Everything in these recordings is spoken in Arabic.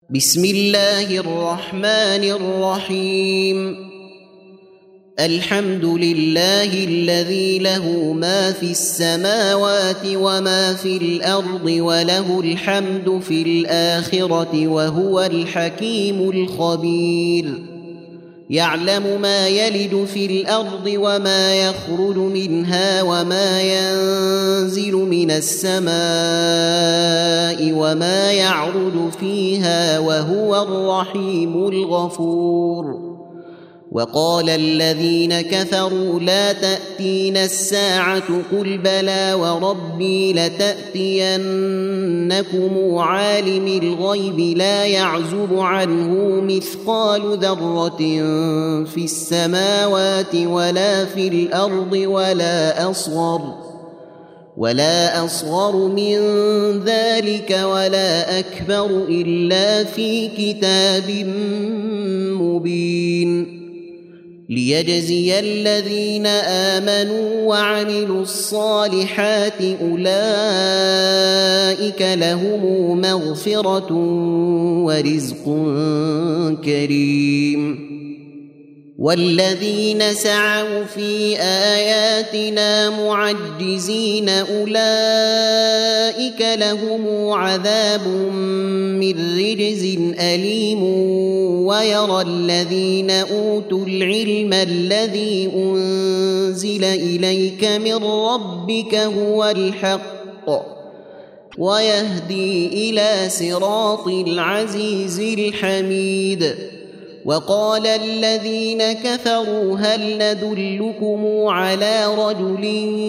بسم الله الرحمن الرحيم. الحمد لله الذي له ما في السماوات وما في الأرض وله الحمد في الآخرة وهو الحكيم الخبير. يعلم ما يلج في الأرض وما يخرج منها وما ينزل من السماء وما يعرج فيها وهو الرحيم الغفور. وقال الذين كفروا لا تأتينا الساعة قل بلى وربي لتأتينكم عالم الغيب لا يعزب عنه مثقال ذرة في السماوات ولا في الأرض ولا أصغر من ذلك ولا أكبر إلا في كتاب مبين. ليجزي الذين آمنوا وعملوا الصالحات أولئك لهم مغفرة ورزق كريم. والذين سعوا في آياتنا معجزين أولئك لهم عذاب من رجز أليم. ويرى الذين أوتوا العلم الذي أنزل إليك من ربك هو الحق ويهدي إلى صراط العزيز الحميد. وقال الذين كفروا هل ندلكم على رجل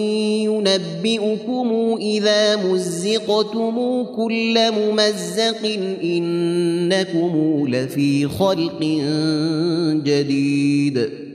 ينبئكم إذا مزقتم كل ممزق إنكم لفي خلق جديد.